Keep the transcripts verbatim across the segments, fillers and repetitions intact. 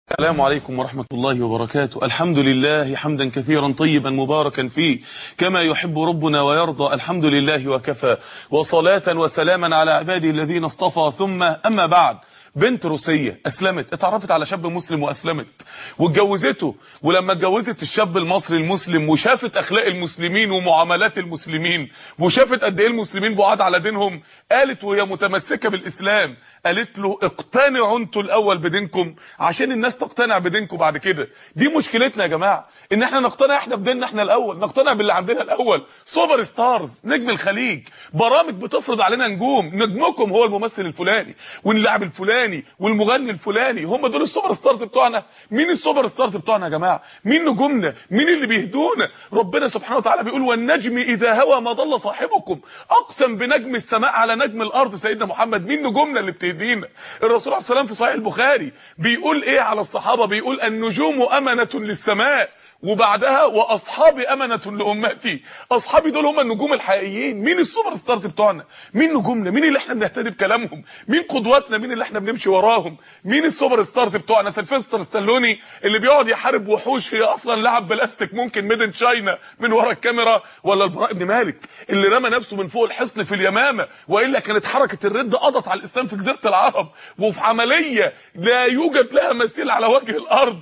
السلام عليكم ورحمة الله وبركاته. الحمد لله حمدا كثيرا طيبا مباركا فيه كما يحب ربنا ويرضى. الحمد لله وكفى، وصلاة وسلاما على عباده الذين اصطفى. ثم أما بعد، بنت روسية أسلمت، اتعرفت على شاب مسلم وأسلمت واتجوزته. ولما اتجوزت الشاب المصري المسلم وشافت أخلاق المسلمين ومعاملات المسلمين وشافت قد إيه المسلمين بعاد على دينهم، قالت وهي متمسكة بالإسلام، قالت له اقتنعوا انتوا الأول بدينكم عشان الناس تقتنع بدينكم بعد كده. دي مشكلتنا يا جماعة، إن احنا نقتنع احنا بديننا احنا الأول، نقتنع باللي عندنا الأول. سوبر ستارز، نجم الخليج، برامج بتفرض علينا نجوم، نجمكم هو الممثل الفلاني واللاعب الفلاني والمغني الفلاني، هم دول السوبر ستارز بتوعنا. مين السوبر ستارز بتوعنا يا جماعه؟ مين نجومنا؟ مين اللي بيهدونا؟ ربنا سبحانه وتعالى بيقول والنجم اذا هوى ما ضل صاحبكم. اقسم بنجم السماء على نجم الارض سيدنا محمد. مين نجومنا اللي بتهدينا؟ الرسول عليه السلام في صحيح البخاري بيقول ايه على الصحابه؟ بيقول النجوم امنه للسماء، وبعدها واصحابي امنه لامتي. اصحابي دول هم النجوم الحقيقيين. مين السوبر ستارز بتوعنا؟ مين نجومنا؟ مين اللي احنا بنهتدي بكلامهم؟ مين قدواتنا؟ مين اللي احنا بنمشي وراهم؟ مين السوبر ستارز بتوعنا؟ سيلفستر ستالوني اللي بيقعد يحارب وحوش هي اصلا لعب بلاستيك ممكن ميدن تشاينا من ورا الكاميرا؟ ولا البراء بن مالك اللي رمى نفسه من فوق الحصن في اليمامه، والا كانت حركه الرد قضت على الاسلام في جزيره العرب، وفي عمليه لا يوجد لها مثيل على وجه الارض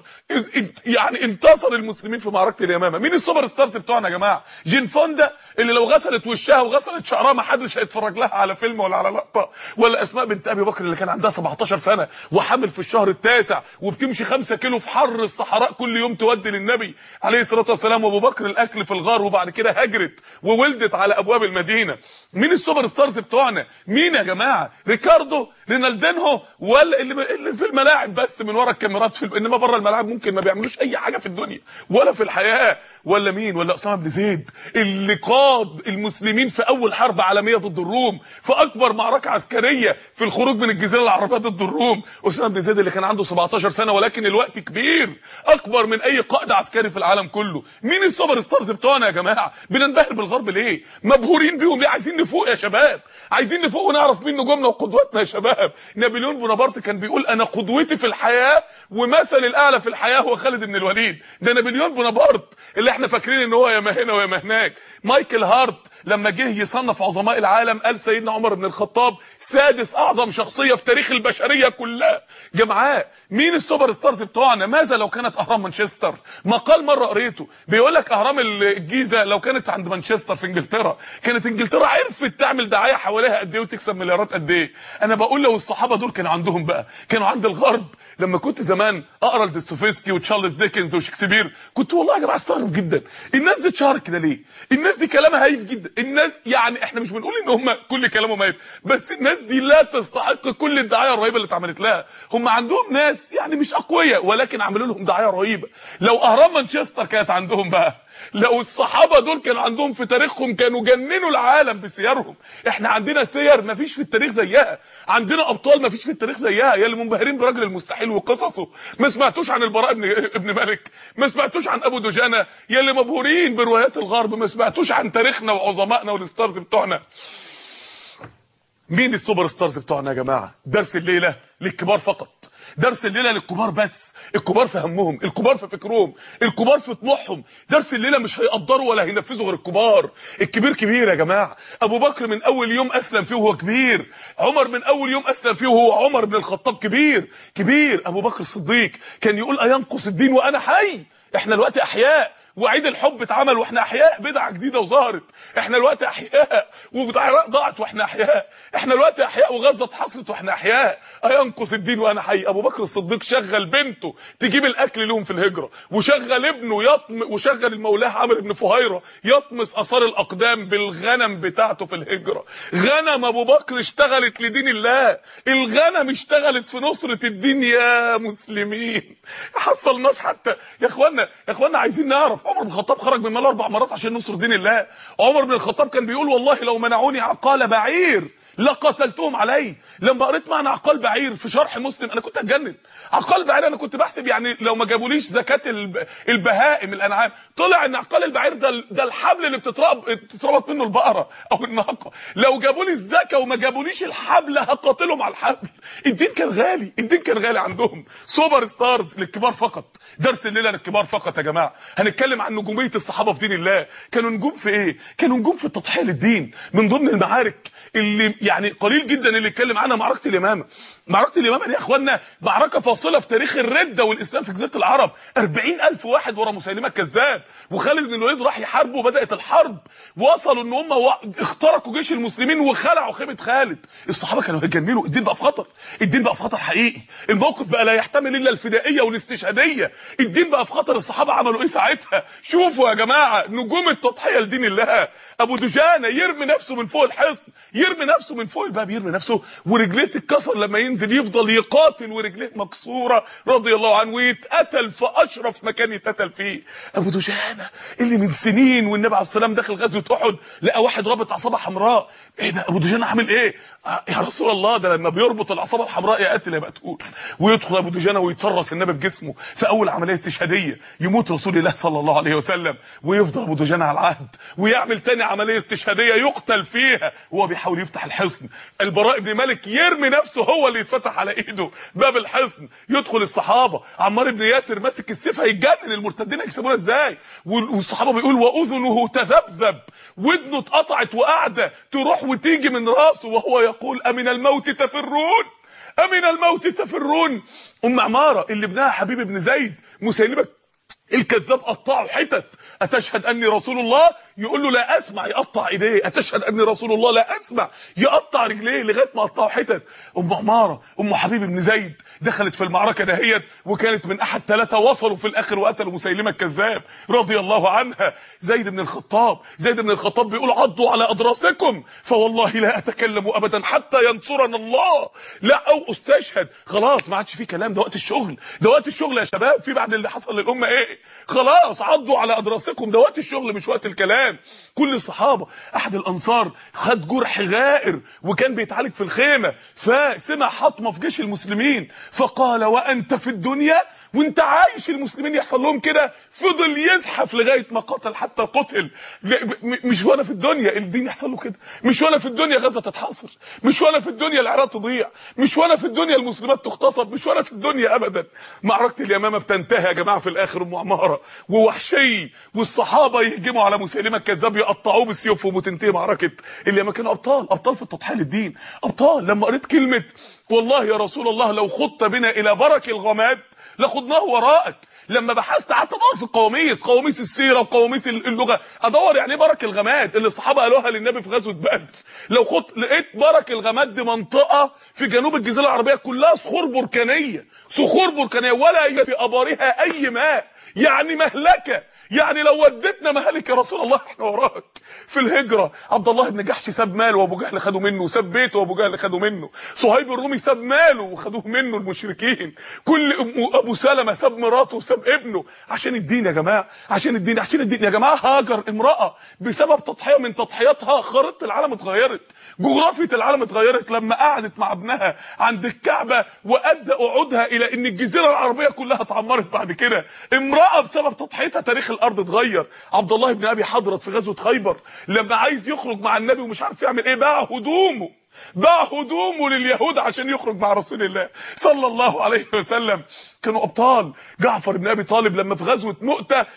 يعني انتصر المسلمين في معركه اليمامه. مين السوبر ستارز بتوعنا يا جماعه؟ جين فوندا اللي لو غسلت وشها وغسلت شعرها ما حدش هيتفرج لها على فيلم ولا على لقطه. ولا اسماء بنت ابي بكر اللي كان عندها سبعتاشر سنه وحامل في الشهر التاسع وبتمشي خمسة كيلو في حر الصحراء كل يوم تودي للنبي عليه الصلاه والسلام، وابو بكر الاكل في الغار، وبعد كده هجرت وولدت على ابواب المدينه. مين السوبر ستارز بتوعنا؟ مين يا جماعه؟ ريكاردو، رينالدينهو، ولا اللي, اللي في الملاعب بس من ورا الكاميرات، في انما بره الملاعب ممكن ما بيعملوش اي حاجه في الدنيا ولا في الحياه؟ ولا مين؟ ولا اسامه بن زيد اللي قاد المسلمين في اول حرب عالميه ضد الروم، في اكبر معركه عسكريه في الخروج من الجزيره العربيه ضد الروم. اسامه بن زيد اللي كان عنده سبعتاشر سنه ولكن الوقت كبير، اكبر من اي قائد عسكري في العالم كله. مين السوبر ستارز بتوعنا يا جماعه؟ بننبهر بالغرب ليه؟ مبهورين بيهم ليه؟ عايزين نفوق يا شباب، عايزين نفوق ونعرف مين نجومنا وقدواتنا يا شباب. نابليون بونابرت كان بيقول انا قدوتي في الحياه ومثل الاعلى في الحياه هو خالد بن الوليد. ده نابليون بونابرت اللي احنا فاكرين ان هو يا ما هنا ويا ما هناك. مايكل هارت لما جه يصنف عظماء العالم قال سيدنا عمر بن الخطاب سادس اعظم شخصيه في تاريخ البشريه كلها. جماعه مين السوبر ستارز بتوعنا؟ ماذا لو كانت اهرام مانشستر؟ مقال مره قريته بيقول لك اهرام الجيزه لو كانت عند مانشستر في انجلترا كانت انجلترا عرفت تعمل دعايه حواليها قد ايه وتكسب مليارات قد ايه. انا بقول لو الصحابه دول كانوا عندهم بقى، كانوا عند الغرب. لما كنت زمان اقرا لدوستويفسكي وتشارلز ديكنز وشكسبير كنت والله يا جماعه استغرب جدا الناس دي اتشهرت كده ليه؟ الناس دي كلامها هايف جدا. الناس يعني احنا مش بنقول ان هم كل كلامهم هايف، بس الناس دي لا تستحق كل الدعايه الرهيبه اللي اتعملت لها. هم عندهم ناس يعني مش اقوياء ولكن عملوا لهم دعايه رهيبه. لو اهرام مانشستر كانت عندهم بقى، لو الصحابه دول كانوا عندهم في تاريخهم كانوا جننوا العالم بسيرهم. احنا عندنا سير مفيش في التاريخ زيها، عندنا ابطال مفيش في التاريخ زيها. يا اللي منبهرين برجل المستحيل وقصصه، ما سمعتوش عن البراء ابن ابن مالك؟ ما سمعتوش عن ابو دجانه؟ يا اللي مبهورين بروايات الغرب ما سمعتوش عن تاريخنا وعظمائنا والستارز بتوعنا؟ مين السوبر ستارز بتوعنا يا جماعه؟ درس الليله للكبار فقط، درس الليله للكبار بس. الكبار في همهم، الكبار في فكرهم، الكبار في طموحهم. درس الليله مش هيقدروا ولا هينفذوا غير الكبار. الكبير كبير يا جماعه. ابو بكر من اول يوم اسلم فيه وهو كبير، عمر من اول يوم اسلم فيه وهو عمر بن الخطاب كبير كبير. ابو بكر الصديق كان يقول اينقص الدين وانا حي؟ احنا الوقت احياء، وعيد الحب اتعمل واحنا احياء، بدعه جديده وظهرت. احنا الوقت احياء، والعراق ضاعت واحنا احياء. احنا الوقت احياء وغزه اتحصرت واحنا احياء. اينقص الدين وانا حي. ابو بكر الصديق شغل بنته تجيب الاكل لهم في الهجره، وشغل ابنه يطم وشغل المولاه عمرو بن فهيره يطمس اثار الاقدام بالغنم بتاعته في الهجره. غنم ابو بكر اشتغلت لدين الله، الغنم اشتغلت في نصره الدين يا مسلمين. حصلناش حتى يا اخوانا. يا اخوانا عايزين نعرف عمر بن الخطاب خرج من ماله اربع مرات عشان نصر دين الله. عمر بن الخطاب كان بيقول والله لو منعوني عقال بعير لقتلتهم عليه. لما قريت معنى عقال بعير في شرح مسلم انا كنت هتجنن. عقال بعير انا كنت بحسب يعني لو ما جابوليش زكاه البهائم الانعام، طلع ان عقال البعير ده ده الحبل اللي بتتربط بتتربط منه البقره او الناقه. لو جابوا لي الزكاه وما جابوليش الحبل هقاتلهم على الحبل. الدين كان غالي، الدين كان غالي عندهم. سوبر ستارز للكبار فقط. درس الليله للكبار فقط يا جماعه. هنتكلم عن نجوميه الصحابه في دين الله. كانوا نجوم في ايه؟ كانوا نجوم في التضحيه للدين. من ضمن المعارك اللي يعني قليل جدا اللي يتكلم عنها معركه اليمامه. معركه اليمامه دي يا اخوانا معركه فاصله في تاريخ الرده والاسلام في جزيره العرب. أربعين ألف واحد ورا مسيلمه الكذاب، وخالد بن الوليد راح يحاربوا وبدات الحرب. وصلوا ان هم و... اخترقوا جيش المسلمين وخلعوا خيمه خالد. الصحابه كانوا هيتجننوا. الدين بقى في خطر، الدين بقى في خطر حقيقي. الموقف بقى لا يحتمل الا الفدائيه والاستشهاديه. الدين بقى في خطر. الصحابه عملوا ايه ساعتها؟ شوفوا يا جماعه نجوم التضحيه لدين الله. ابو دجانه يرمي نفسه من فوق الحصن، يرمي نفسه من فوق الباب، يرمي نفسه ورجليه تتكسر لما ينزل، يفضل يقاتل ورجليه مكسوره رضي الله عنه، ويتقتل في اشرف مكان يتقتل فيه. ابو دجانه اللي من سنين والنبي عليه السلام داخل غزوه احد لقى واحد رابط عصابه حمراء. ايه ده ابو دجانه عامل ايه؟ آه يا رسول الله ده لما بيربط العصابه الحمراء يا قاتل يا مقتول. ويدخل ابو دجانه ويطرس النبي بجسمه في اول عمليه استشهاديه، يموت رسول الله صلى الله عليه وسلم، ويفضل ابو دجانه على العهد ويعمل تاني عمليه استشهاديه يقتل فيها وهو بيحاول يفتح الحصن. البراء بن مالك يرمي نفسه هو اللي يتفتح على ايده باب الحصن. يدخل الصحابه، عمار بن ياسر ماسك السيف هيتجنن، المرتدين هيكسبونا ازاي؟ والصحابه بيقول واذنه تذبذب، ودنه اتقطعت وقاعده تروح وتيجي من راسه وهو يقول امن الموت تفرون، امن الموت تفرون. ام عماره اللي ابنها حبيب بن زيد مسيلمه الكذاب قطعه حتت. اتشهد اني رسول الله؟ يقول له لا اسمع، يقطع ايديه. اتشهد اني رسول الله؟ لا اسمع، يقطع رجليه لغايه ما قطعه حتت. ام عماره ام حبيب بن زيد دخلت في المعركه دهيت، وكانت من احد ثلاثه وصلوا في الاخر وقتلوا مسيلمه الكذاب رضي الله عنها. زيد بن الخطاب زيد بن الخطاب بيقول عضوا على اضراسكم فوالله لا اتكلم ابدا حتى ينصرنا الله، لا او استشهد. خلاص ما عادش في كلام، ده وقت الشغل، ده وقت الشغل يا شباب. في بعد اللي حصل للامه ايه؟ خلاص عضوا على اضراسكم، ده وقت الشغل مش وقت الكلام. كل الصحابه. احد الانصار خد جرح غائر وكان بيتعالج في الخيمه، فسمع حطمه في جيش المسلمين فقال وانت في الدنيا وانت عايش المسلمين يحصل لهم كده؟ فضل يزحف لغايه ما قتل حتى قتل. مش وانا في الدنيا الدين يحصل له كده، مش وانا في الدنيا غزه تتحاصر، مش وانا في الدنيا العراق تضيع، مش وانا في الدنيا المسلمات تغتصب، مش وانا في الدنيا ابدا. معركه اليمامه بتنتهي يا جماعه في الاخر ام عماره ووحشي والصحابه يهجموا على مسيلمه الكذاب يقطعوه بسيوفهم وتنتهي معركه اليمامه. كانوا ابطال، ابطال في التضحيه للدين، ابطال. لما قريت كلمه والله يا رسول الله لو خضت بنا الى برك الغماد لخضناه وراءك، لما بحثت قعدت ادور في القواميس، قواميس السيره وقواميس اللغه، ادور يعني ايه برك الغماد اللي الصحابه قالوها للنبي في غزوه بدر. لو خدت لقيت برك الغماد دي منطقه في جنوب الجزيره العربيه كلها صخور بركانيه، صخور بركانيه ولا يجي في ابارها اي ماء، يعني مهلكه. يعني لو ودتنا مهلك يا رسول الله احنا وراك. في الهجره عبد الله بن جحش ساب ماله وابو جهل خدوا منه، وساب بيته وابو جهل خدوا منه. صهيب الرومي ساب ماله وخدوه منه المشركين. كل ابو سلمة ساب مراته وساب ابنه عشان الدين يا جماعه، عشان الدين، عشان الدين يا جماعه. هاجر امراه بسبب تضحيه من تضحياتها خريطه العالم اتغيرت، جغرافيه العالم اتغيرت لما قعدت مع ابنها عند الكعبه وادى قعودها الى ان الجزيره العربيه كلها اتعمرت بعد كده. امراه بسبب تضحيتها تاريخ الارض اتغير. عبد الله بن ابي حضرت في غزوه خيبر لما عايز يخرج مع النبي ومش عارف يعمل ايه، باع هدومه، باع هدومه لليهود عشان يخرج مع رسول الله صلى الله عليه وسلم. كانوا ابطال. جعفر بن ابي طالب لما في غزوه مؤتة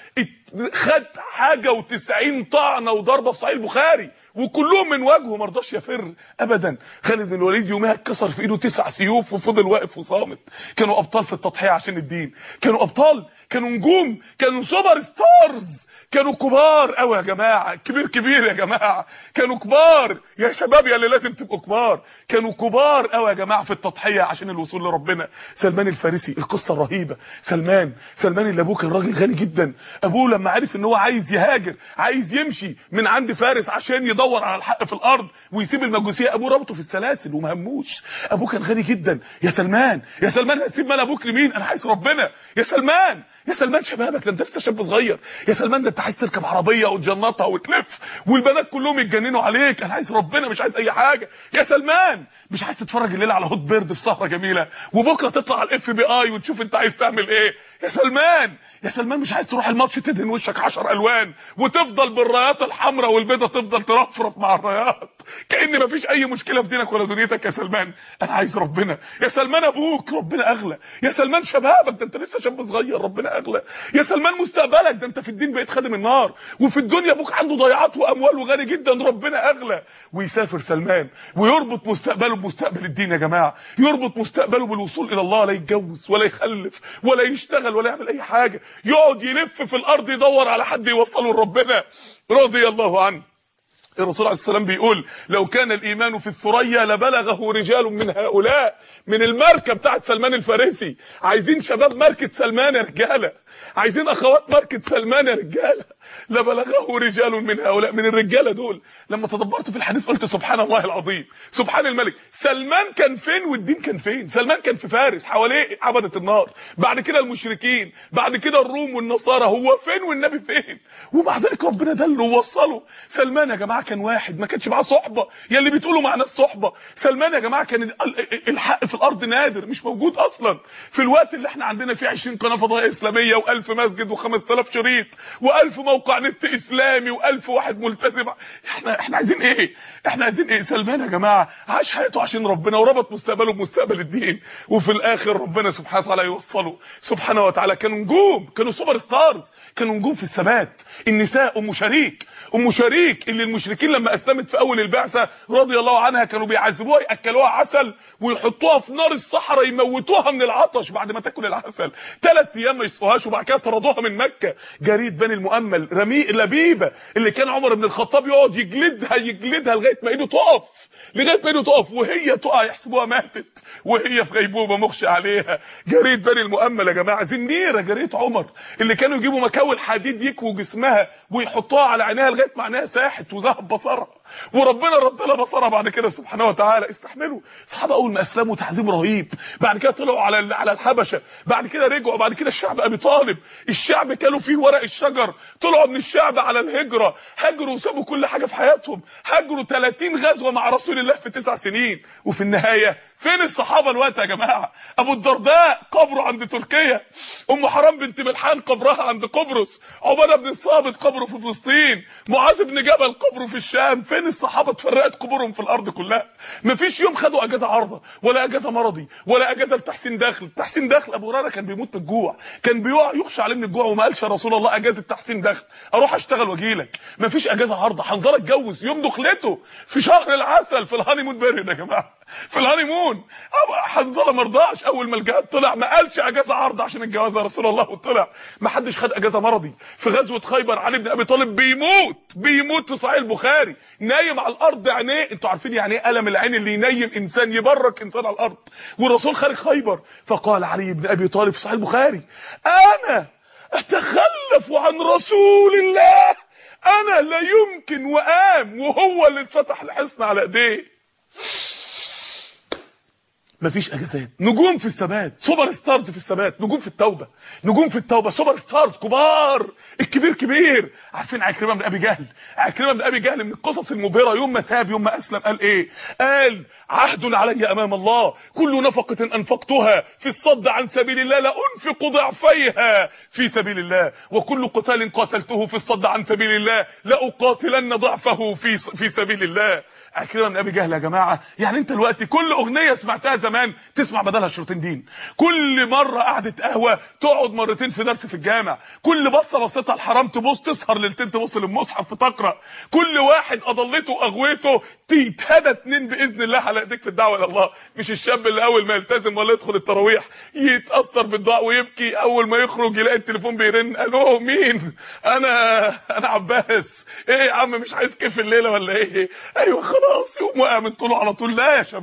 خد حاجه وتسعين طعنه وضربه في صحيح البخاري وكلهم من وجهه، ما رضاش يفر ابدا. خالد بن الوليد يومها اتكسر في ايده تسع سيوف وفضل واقف وصامت. كانوا ابطال في التضحيه عشان الدين، كانوا ابطال، كانوا نجوم، كانوا سوبر ستارز، كانوا كبار قوي يا جماعه، كبير كبير يا جماعه، كانوا كبار يا شباب يا اللي لازم تبقوا كبار. كانوا كبار قوي يا جماعه في التضحيه عشان الوصول لربنا. سلمان الفارسي القصه الرهيبه. سلمان سلمان اللي ابوه كان راجل غني جدا. ابوه لما عرف ان هو عايز يهاجر، عايز يمشي من عند فارس عشان يدور على الحق في الارض ويسيب المجوسيه، ابوه ربطه في السلاسل وما هموش. ابوه كان غني جدا. يا سلمان يا سلمان هسيب مال ابوك لمين؟ انا عايز ربنا. يا سلمان يا سلمان شبابك، ده انت لسه شاب صغير. يا سلمان ده انت عايز تركب عربيه وتجنطها وتلف والبنات كلهم يتجننوا عليك. انا عايز ربنا مش عايز اي حاجه. يا سلمان مش عايز تتفرج الليله على هوت بيرد في سهره جميله وبكره تطلع على الاف بي اي وتشوف انت عايز تعمل ايه. يا سلمان يا سلمان مش عايز تروح الماتش تدهن وشك عشر الوان وتفضل بالرايات الحمراء والبيضاء تفضل ترفرف مع الرايات كأن مفيش اي مشكله في دينك ولا دنيتك. يا سلمان انا عايز ربنا. يا سلمان ابوك ربنا اغلى. يا سلمان شبابك، ده انت لسه شاب صغير ربنا اغلى. يا سلمان مستقبلك، ده انت في الدين بقيت خادم النار، وفي الدنيا ابوك عنده ضيعات واموال وغني جدا ربنا اغلى. ويسافر سلمان ويربط مستقبله بمستقبل الدين. يا جماعه يربط مستقبله بالوصول الى الله، لا يتجوز ولا يخلف ولا يشتغل ولا يعمل اي حاجه، يقعد يلف في الارض يدور على حد يوصله لربنا رضي الله عنه. الرسول عليه السلام بيقول لو كان الايمان في الثريا لبلغه رجال من هؤلاء. من الماركه بتاعت سلمان الفارسي. عايزين شباب ماركه سلمان يا رجاله، عايزين اخوات ماركه سلمان يا رجاله. لبلغه رجال من هؤلاء. من الرجاله دول لما تدبرت في الحديث قلت سبحان الله العظيم، سبحان الملك. سلمان كان فين والدين كان فين؟ سلمان كان في فارس حواليه عبدة النار، بعد كده المشركين، بعد كده الروم والنصارى. هو فين والنبي فين؟ ومع ذلك ربنا دله ووصله. سلمان يا جماعه كان واحد، ما كانش معاه صحبه يا اللي بتقولوا مع ناس صحبه. سلمان يا جماعه كان الحق في الارض نادر، مش موجود اصلا. في الوقت اللي احنا عندنا فيه عشرين قناه فضائيه اسلاميه وألف مسجد وخمس آلاف شريط وألف موقع نت اسلامي وألف واحد ملتزم، احنا احنا عايزين ايه؟ احنا عايزين ايه؟ سلمان يا جماعه عاش حياته عشان ربنا وربط مستقبله بمستقبل الدين، وفي الاخر ربنا سبحانه وتعالى يوصله سبحانه وتعالى. كانوا نجوم، كانوا سوبر ستارز، كانوا نجوم في الثبات. النساء ام شريك، ام شريك اللي المشركين لما اسلمت في اول البعثه رضي الله عنها كانوا بيعذبوها، ياكلوها عسل ويحطوها في نار الصحراء يموتوها من العطش بعد ما تاكل العسل. ثلاث ايام ما يسقوهاش وبعد كده طردوها من مكه. جريد بني المؤمل رمي لبيبه اللي كان عمر بن الخطاب يقعد يجلدها يجلدها لغايه ما ايده تقف، لغايه ما ايده تقف وهي تقع يحسبوها ماتت وهي في غيبوبه مغشي عليها. جريد بني المؤمل يا جماعه. زنيره جريت عمر اللي كانوا يجيبوا مكاول حديد يكووا جسمها ويحطوها على عينيها لغايه ما عينيها ساحت وذهب بصرها، وربنا رد لها بصرها بعد كده سبحانه وتعالى. استحملوا الصحابه اول ما اسلموا تعذيب رهيب، بعد كده طلعوا على على الحبشه، بعد كده رجعوا، بعد كده الشعب ابي طالب الشعب كانوا فيه ورق الشجر، طلعوا من الشعب على الهجره، هاجروا وسابوا كل حاجه في حياتهم، هاجروا ثلاثين غزوه مع رسول الله في تسع سنين. وفي النهايه فين الصحابه الوقت يا جماعه؟ ابو الدرداء قبره عند تركيا، ام حرام بنت ملحان قبرها عند قبرص، عباده بن الصامت قبره في فلسطين، معاذ بن جبل قبره في الشام. فين الصحابه؟ اتفرقت قبورهم في الارض كلها. مفيش يوم خدوا اجازه عارضه ولا اجازه مرضي ولا اجازه لتحسين دخل. تحسين دخل ابو هريره كان بيموت من الجوع، كان بيقع يخشى عليه من الجوع وما قالش يا رسول الله اجازه تحسين دخل اروح اشتغل واجي لك. مفيش اجازه عارضه. حنظله اتجوز يوم دخلته في شهر العسل في الهانيمون بيريد يا جماعه، في الهانيمون. حنظله ما رضاش اول ما الجهاد طلع ما قالش اجازه عارضه عشان الجواز يا رسول الله وطلع. ما حدش خد اجازه مرضي. في غزوه خيبر علي بن ابي طالب بيموت بيموت في صحيح البخاري نايم على الارض عينيه. انتوا عارفين يعني ايه الم العين اللي ينيم انسان يبرك انسان على الارض؟ والرسول خارج خيبر فقال علي بن ابي طالب في صحيح البخاري انا اتخلف عن رسول الله، انا لا يمكن. وقام وهو اللي اتفتح الحصن على ايديه. مفيش اجازات. نجوم في الثبات، سوبر ستارز في الثبات، نجوم في التوبه، نجوم في التوبه، سوبر ستارز كبار. الكبير كبير. عارفين عكرمه بن ابي جهل؟ عكرمه بن ابي جهل من القصص المبهره. يوم ما تاب يوم ما اسلم قال ايه؟ قال عهد علي امام الله كل نفقه انفقتها في الصد عن سبيل الله لانفق ضعفيها في سبيل الله، وكل قتال قاتلته في الصد عن سبيل الله لاقاتلن ضعفه في في سبيل الله. عكرمه بن ابي جهل يا جماعه. يعني انت دلوقتي كل اغنيه سمعتها زمان تسمع بدلها شريطين دين، كل مره قعده قهوه تقعد مرتين في درس في الجامع، كل بصه بصيتها الحرام تبص تسهر ليلتين تبص للمصحف فتقرا، كل واحد اضلته واغويته تتهدى اتنين باذن الله على ايديك في الدعوه الى الله. مش الشاب اللي اول ما يلتزم ولا يدخل التراويح يتاثر بالدعاء ويبكي، اول ما يخرج يلاقي التليفون بيرن، الو مين؟ انا انا عباس. ايه يا عم مش عايز كيف الليله ولا ايه؟ ايوه خلاص يقوم وقع من طوله على طول. لا يا شباب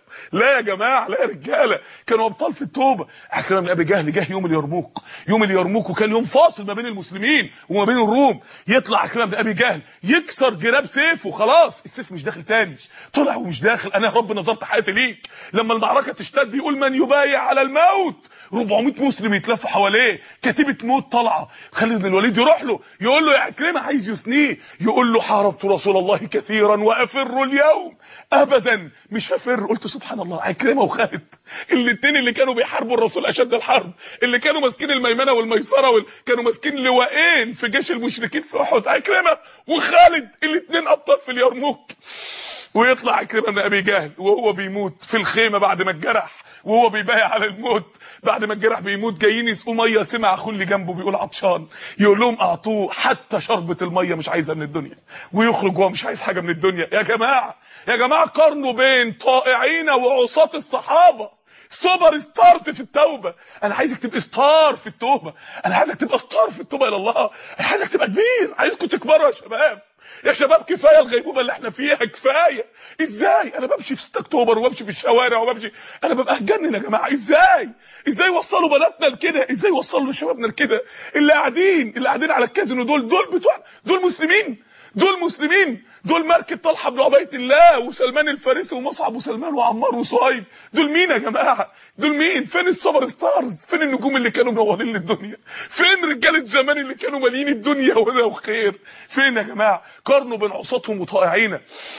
لا يا جماعه، لا يا رجاله، كانوا ابطال في التوبه. عكرمه بن ابي جهل جه يوم اليرموك، يوم اليرموك وكان يوم فاصل ما بين المسلمين وما بين الروم. يطلع عكرمه بن ابي جهل يكسر جراب سيفه، خلاص السيف مش داخل تاني، طلع ومش داخل. انا يا رب نظرت حياتي ليك. لما المعركه تشتد يقول من يبايع على الموت، أربعمائة مسلم يتلفوا حواليه، كتيبه موت طالعه. خالد بن الوليد يروح له يقول له يا عكرمه، عايز يثنيه، يقول له حاربت رسول الله كثيرا وافر اليوم ابدا مش هفر. قلت سبحان الله، عكرمه وخالد الاثنين اللي كانوا بيحاربوا الرسول اشد الحرب، اللي كانوا ماسكين الميمنه والميسره وال... كانوا ماسكين لواءين في جيش المشركين في احد، عكرمه وخالد الاثنين ابطال في اليرموك. ويطلع عكرمه بن ابي جهل وهو بيموت في الخيمه بعد ما اتجرح، وهو بيبايع على الموت بعد ما الجرح بيموت. جايين يسقوا ميه، سمع اخوه اللي جنبه بيقول عطشان، يقول لهم اعطوه حتى شربة الميه مش عايزها من الدنيا، ويخرج وهو مش عايز حاجه من الدنيا. يا جماعه يا جماعه، قارنوا بين طائعين وعصاة الصحابه، سوبر ستارز في التوبه. انا عايزك تبقى ستار في التوبه، انا عايزك تبقى ستار في التوبه الى الله، انا عايزك تبقى كبير، عايزكم تكبروا يا شباب. يا شباب كفايه الغيبوبه اللي احنا فيها، كفايه. ازاي انا بمشي في ستة اكتوبر وبمشي في الشوارع وبمشي، انا ببقى هتجنن يا جماعه. ازاي ازاي وصلوا بناتنا لكده؟ ازاي وصلوا لشبابنا لكده؟ اللي قاعدين اللي قاعدين على الكازينو دول دول بتوع دول مسلمين، دول مسلمين، دول مركب طلحه بن عبيد الله وسلمان الفارسي ومصعب وسلمان وعمار وصهيب. دول مين يا جماعه؟ دول مين؟ فين السوبر ستارز؟ فين النجوم اللي كانوا منورين للدنيا؟ فين رجاله زمان اللي كانوا مالين الدنيا وده وخير؟ فين يا جماعه؟ قارنوا بين عصاتهم وطائعين.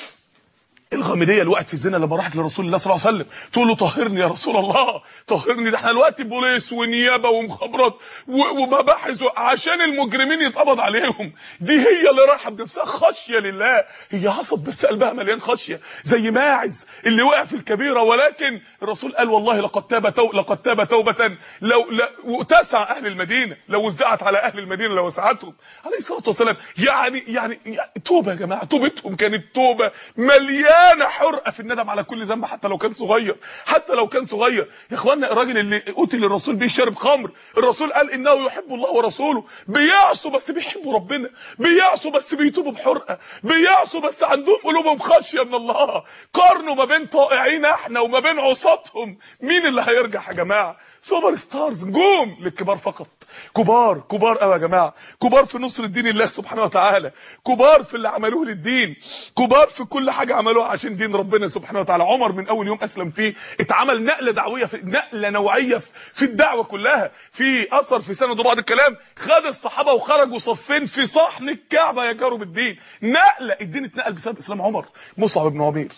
الغامديه اللي وقعت في الزنا لما راحت لرسول الله صلى الله عليه وسلم تقول له طهرني يا رسول الله، طهرني، ده احنا دلوقتي بوليس ونيابه ومخابرات ومباحث عشان المجرمين يتقبض عليهم. دي هي اللي رايحه بنفسها خشيه لله، هي عصت بس قلبها مليان خشيه زي ماعز اللي وقع في الكبيره. ولكن الرسول قال والله لقد تاب تو... لقد تاب توبه لو ل... وتسع اهل المدينه، لو وزعت على اهل المدينه لوسعتهم عليه الصلاه والسلام. يعني يعني توبه يا جماعه، توبتهم كانت توبه مليانه انا حرقه في الندم على كل ذنب حتى لو كان صغير، حتى لو كان صغير. يا اخوانا الراجل اللي قتل الرسول بيشرب خمر، الرسول قال انه يحب الله ورسوله. بيعصوا بس بيحبوا ربنا، بيعصوا بس بيتوبوا بحرقه، بيعصوا بس عندهم قلوبهم خشيه من الله. قارنوا ما بين طائعين احنا وما بين عصاتهم، مين اللي هيرجع يا جماعه؟ سوبر ستارز نجوم للكبار فقط، كبار كبار قوي يا جماعه، كبار في نصر الدين الله سبحانه وتعالى، كبار في اللي عملوه للدين، كبار في كل حاجه عملوها عشان دين ربنا سبحانه وتعالى. عمر من اول يوم اسلم فيه اتعمل نقله دعويه، في نقله نوعيه في الدعوه كلها. في اثر في سند بعض الكلام خد الصحابه وخرجوا صفين في صحن الكعبه يجاروا بالدين. نقله، الدين اتنقل بسبب اسلام عمر. مصعب بن عمير،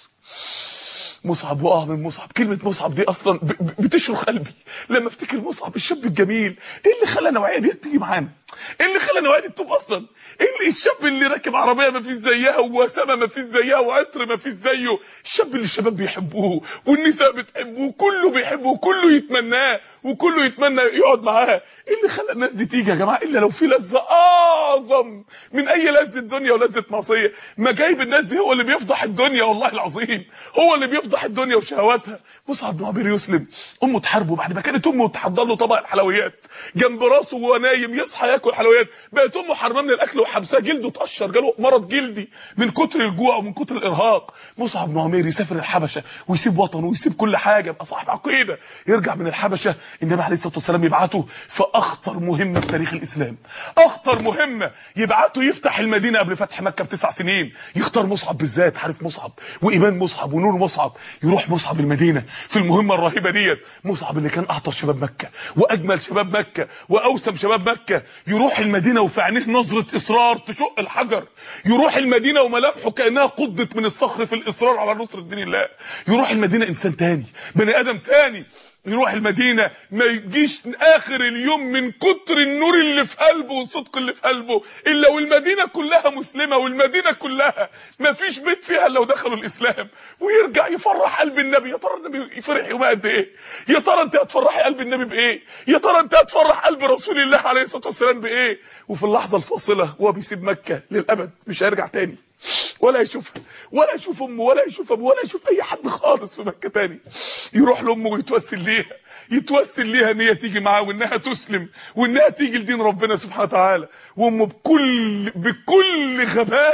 مصعب واه من مصعب، كلمه مصعب دي اصلا بتشرخ قلبي لما افتكر مصعب الشاب الجميل. ايه اللي خلى النوعيه دي تيجي معانا؟ ايه اللي خلى النوعيه دي تتوب اصلا؟ ايه اللي الشاب اللي راكب عربيه ما فيش زيها ووسامه ما فيش زيها وعطر ما فيش زيه، الشاب اللي الشباب بيحبوه والنساء بتحبوه، كله بيحبه وكله يتمناه وكله يتمنى يقعد معاه. ايه اللي خلى الناس دي تيجي يا جماعه؟ الا لو في لذه اعظم من اي لذه دنيا ولذه معصيه. ما جايب الناس دي هو اللي بيفضح الدنيا، والله العظيم هو اللي بيفضح الدنيا وشهواتها. مصعب بن عمير يسلم، امه تحاربه بعد ما كانت امه تحضر له طبق الحلويات جنب راسه وهو نايم يصحى ياكل حلويات، بقت امه حرمه من الاكل وحبساه، جلده اتقشر، جاله مرض جلدي من كتر الجوع ومن كتر الارهاق. مصعب بن عمير يسافر الحبشه ويسيب وطنه ويسيب كل حاجه، يبقى صاحب عقيده، يرجع من الحبشه النبي عليه الصلاه والسلام يبعته في اخطر مهمه في تاريخ الاسلام، اخطر مهمه، يبعته يفتح المدينه قبل فتح مكه بتسع سنين. يختار مصعب بالذات، عارف مصعب وايمان مصعب ونور مصعب، يروح مصعب المدينه في المهمه الرهيبه ديت. مصعب اللي كان اعطر شباب مكه واجمل شباب مكه واوسم شباب مكه، يروح المدينه وفي عينيه نظره اصرار تشق الحجر، يروح المدينه وملامحه كانها قضت من الصخر في الاصرار على نصر دين الله. يروح المدينه انسان تاني، بني ادم تاني. يروح المدينه ما يجيش اخر اليوم من كتر النور اللي في قلبه والصدق اللي في قلبه الا والمدينه كلها مسلمه، والمدينه كلها ما فيش بيت فيها الا ودخلوا الاسلام. ويرجع يفرح قلب النبي. يا ترى النبي يفرح يوم قد ايه؟ يا ترى انت هتفرحي قلب النبي بايه؟ يا ترى انت هتفرح قلب رسول الله عليه الصلاه والسلام بايه؟ وفي اللحظه الفاصله وهو بيسيب مكه للابد، مش هيرجع تاني ولا يشوفها ولا يشوف امه ولا يشوف ابوه ولا يشوف اي حد خالص في مكه تاني. يروح لامه ويتوسل ليها، يتوسل ليها ان هي تيجي معاه وانها تسلم وانها تيجي لدين ربنا سبحانه وتعالى. وامه بكل بكل غباء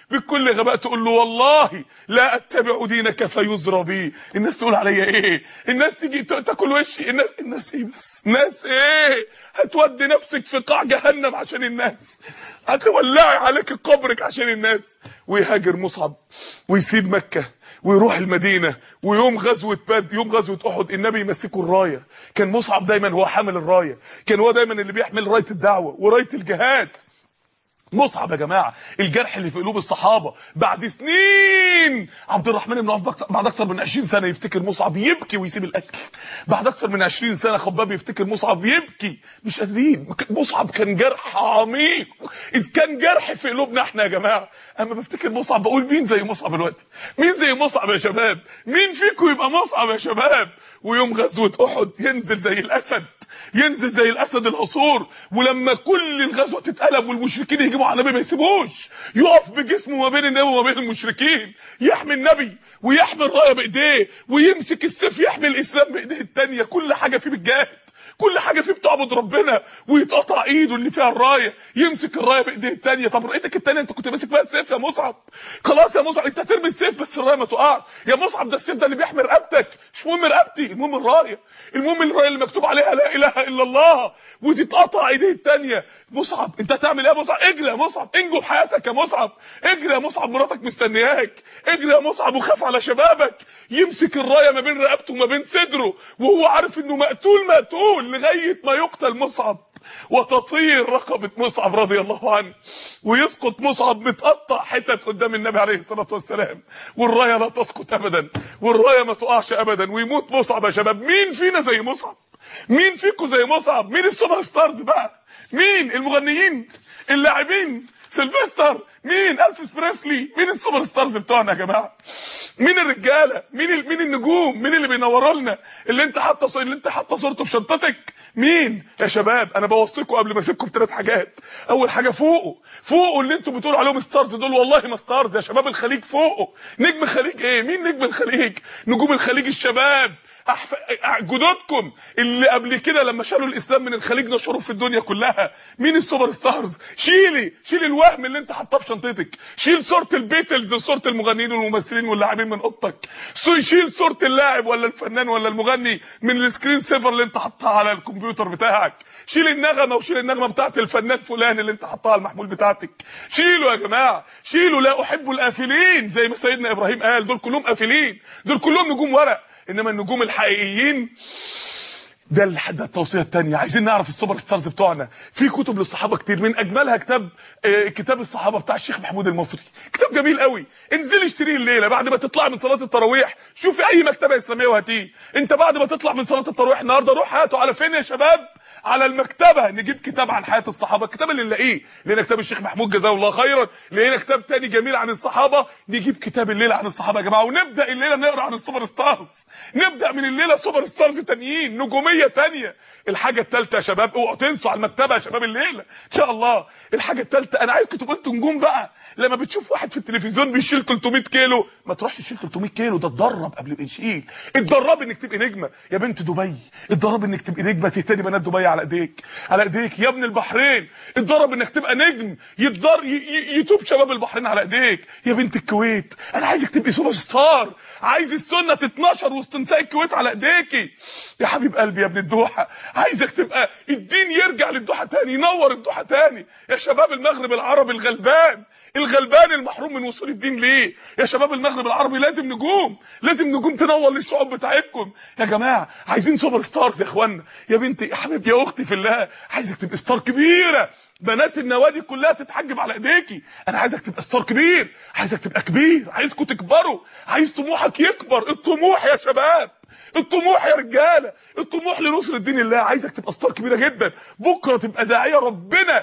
بكل غباء تقول له والله لا اتبع دينك فيزرى بي. الناس تقول عليا ايه؟ الناس تيجي تاكل وشي. الناس الناس ايه بس؟ الناس ايه؟ هتودي نفسك في قاع جهنم عشان الناس، هتولعي عليك قبرك عشان الناس. ويهاجر مصعب ويسيب مكة ويروح المدينة، ويوم غزوة بدر يوم غزوة احد النبي يمسكه الراية. كان مصعب دايما هو حامل الراية، كان هو دايما اللي بيحمل راية الدعوة وراية الجهاد. مصعب يا جماعه الجرح اللي في قلوب الصحابه بعد سنين. عبد الرحمن بن عوف بعد اكثر من عشرين سنه يفتكر مصعب يبكي ويسيب الاكل. بعد اكثر من عشرين سنه خباب يفتكر مصعب يبكي، مش قادرين. مصعب كان جرح عميق، اذ كان جرح في قلوبنا احنا يا جماعه. اما بفتكر مصعب بقول مين زي مصعب دلوقتي؟ مين زي مصعب يا شباب؟ مين فيكم يبقى مصعب يا شباب؟ ويوم غزوه احد ينزل زي الاسد، ينزل زي الاسد العصور. ولما كل الغزوه تتقلب والمشركين يهجموا على النبي ما يسيبوش، يقف بجسمه ما بين النبي وما بين المشركين، يحمي النبي ويحمي الرايه بايديه، ويمسك السيف يحمي الاسلام بايديه الثانيه. كل حاجه فيه بالجهاد، كل حاجه فيه بتعبد ربنا. ويتقطع ايده اللي فيها الرايه، يمسك الرايه بايديه الثانيه. طب ايدك الثانيه انت كنت ماسك بقى السيف يا مصعب، خلاص يا مصعب انت هترمي السيف بس الرايه ما تقعش يا مصعب. ده السيف ده اللي بيحمي رقبتك، مش مهم رقبتي، المهم الرايه، المهم الرايه اللي مكتوب عليها لا اله الا الله. وتتقطع ايديه الثانيه. مصعب انت هتعمل ايه يا مصعب؟ اجري يا مصعب، انجو بحياتك يا مصعب، اجري يا مصعب، مراتك مستنياك، اجري يا مصعب وخاف على شبابك. يمسك الرايه ما بين رقبته وما بين صدره وهو عارف انه مقتول مقتول لغايه ما يقتل مصعب، وتطير رقبه مصعب رضي الله عنه، ويسقط مصعب متقطع حتت قدام النبي عليه الصلاه والسلام. والرايه لا تسقط ابدا، والرايه ما تقعش ابدا، ويموت مصعب يا شباب. مين فينا زي مصعب؟ مين فيكم زي مصعب؟ مين السوبر ستارز بقى؟ مين المغنيين؟ اللاعبين؟ سيلفستر؟ مين؟ الفيس بريسلي؟ مين السوبر ستارز بتوعنا يا جماعه؟ مين الرجاله؟ مين ال... مين النجوم؟ مين اللي بينوروا لنا؟ اللي انت حاطه ص... اللي انت حاطه صورته في شنطتك مين يا شباب؟ انا بوصيكم قبل ما اسيبكم بثلاث حاجات. اول حاجه فوقوا فوقوا اللي انتوا بتقولوا عليهم ستارز دول، والله ما ستارز يا شباب. الخليج فوقوا. نجم الخليج ايه؟ مين نجم الخليج؟ نجوم الخليج الشباب، أحف... جدودكم اللي قبل كده لما شالوا الاسلام من الخليج نشروه في الدنيا كلها. مين السوبر ستارز؟ شيلي شيل الوهم اللي انت حاطاه في شنطتك، شيل صوره البيتلز وصوره المغنيين والممثلين واللاعبين من اوضتك، شيل صوره اللاعب ولا الفنان ولا المغني من السكرين سيفر اللي انت حاطها على الكمبيوتر بتاعك، شيل النغمه وشيل النغمه بتاعت الفنان فلان اللي انت حاطها على المحمول بتاعتك. شيلوا يا جماعه، شيلوا. لا احب الافلين زي ما سيدنا ابراهيم قال، دول كلهم افلين، دول كلهم نجوم ورق. انما النجوم الحقيقيين ده ده التوصيه الثانيه. عايزين نعرف السوبر ستارز بتوعنا. في كتب للصحابه كتير، من اجملها كتاب آه كتاب الصحابه بتاع الشيخ محمود المصري، كتاب جميل قوي. انزلي اشتريه الليله بعد ما تطلع من صلاه التراويح. شوفي اي مكتبه اسلاميه وهاتيه. انت بعد ما تطلع من صلاه التراويح النهارده روح هاته على فين يا شباب؟ على المكتبه. نجيب كتاب عن حياه الصحابه، الكتاب اللي نلاقيه لقينا كتاب الشيخ محمود جزاه الله خيرا، لقينا كتاب تاني جميل عن الصحابه. نجيب كتاب الليله عن الصحابه يا جماعه، ونبدا الليله نقرا عن السوبر ستارز. نبدا من الليله سوبر ستارز تانيين، نجوميه تانيه. الحاجه الثالثه يا شباب، اوعوا تنسوا على المكتبه يا شباب الليله ان شاء الله. الحاجه الثالثه انا عايزكم تبقوا انتوا نجوم بقى. لما بتشوف واحد في التلفزيون بيشيل ثلاثمية كيلو، ما تروحش تشيل ثلاثمية كيلو، ده اتدرب قبل ما يشيل. اتدرب انك تبقي نجمه يا بنت دبي، اتدرب انك تبقي نجمه تهتدي بنات دبي على ايديك على ايديك. يا ابن البحرين اتدرب انك تبقى نجم، يتدر يتوب شباب البحرين على ايديك. يا بنت الكويت انا عايزك تبقي سوبر ستار، عايز السنه تتنشر وسط نساء الكويت على ايديكي. يا حبيب قلبي يا ابن الدوحه، عايزك تبقى الدين يرجع للدوحه تاني، ينور الدوحه تاني. يا شباب المغرب العربي الغلبان الغلبان المحروم من وصول الدين ليه؟ يا شباب المغرب العربي لازم نجوم، لازم نجوم تنور للشعوب بتاعتكم يا جماعه. عايزين سوبر ستارز يا اخوانا. يا بنتي يا حبيبي يا اختي في الله، عايزك تبقى ستار كبيره، بنات النوادي كلها تتحجب على ايديكي. انا عايزك تبقى ستار كبير، عايزك تبقى كبير، عايزكم تكبروا، عايز طموحك يكبر. الطموح يا شباب، الطموح يا رجاله، الطموح لنصر الدين الله. عايزك تبقى ستار كبيره جدا، بكره تبقى داعيه ربنا،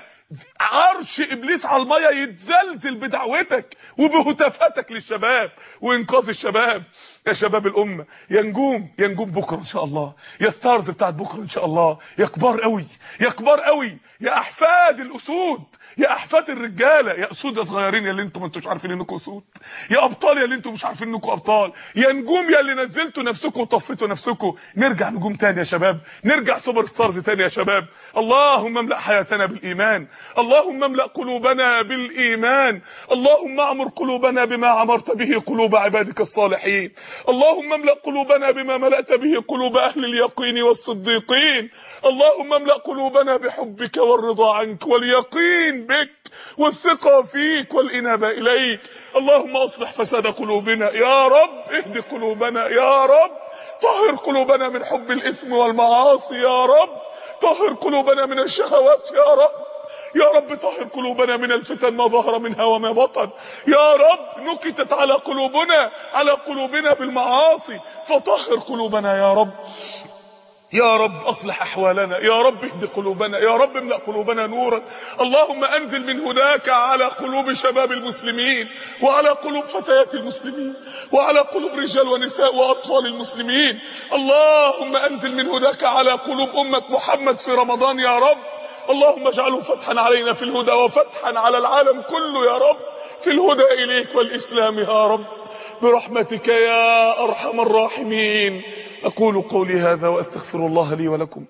عرش ابليس على الميه يتزلزل بدعوتك وبهتافاتك للشباب وانقاذ الشباب. يا شباب الامه، يا نجوم يا نجوم بكره ان شاء الله، يا ستارز بتاعت بكره ان شاء الله، يا كبار قوي يا كبار قوي، يا احفاد الاسود، يا احفاد الرجاله، يا اسود يا صغيرين يا اللي انتم ما انتوش عارفين انكم اسود، يا ابطال يا اللي انتم مش عارفين انكم ابطال، يا نجوم يا اللي نزلتوا نفسكم وطفيتوا نفسكم. نرجع نجوم تاني يا شباب، نرجع سوبر ستارز تاني يا شباب. اللهم املأ حياتنا بالايمان، اللهم املأ قلوبنا بالإيمان، اللهم اعمر قلوبنا بما عمرت به قلوب عبادك الصالحين، اللهم املأ قلوبنا بما ملأت به قلوب أهل اليقين والصديقين، اللهم املأ قلوبنا بحبك والرضا عنك واليقين بك والثقة فيك والإنابة إليك. اللهم أصلح فساد قلوبنا يا رب، اهد قلوبنا يا رب، طهر قلوبنا من حب الإثم والمعاصي يا رب، طهر قلوبنا من الشهوات يا رب، يا رب طهر قلوبنا من الفتن ما ظهر منها وما بطن، يا رب نكتت على قلوبنا على قلوبنا بالمعاصي فطهر قلوبنا يا رب، يا رب اصلح احوالنا يا رب، اهد قلوبنا يا رب، املأ قلوبنا نورا. اللهم انزل من هداك على قلوب شباب المسلمين وعلى قلوب فتيات المسلمين وعلى قلوب رجال ونساء واطفال المسلمين. اللهم انزل من هداك على قلوب امة محمد في رمضان يا رب. اللهم اجعله فتحا علينا في الهدى وفتحا على العالم كله يا رب في الهدى اليك والاسلام يا رب برحمتك يا ارحم الراحمين. أقول قولي هذا وأستغفر الله لي ولكم.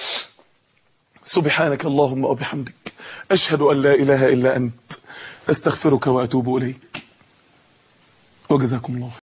سبحانك اللهم وبحمدك، أشهد أن لا إله إلا أنت، أستغفرك وأتوب إليك، وجزاكم الله.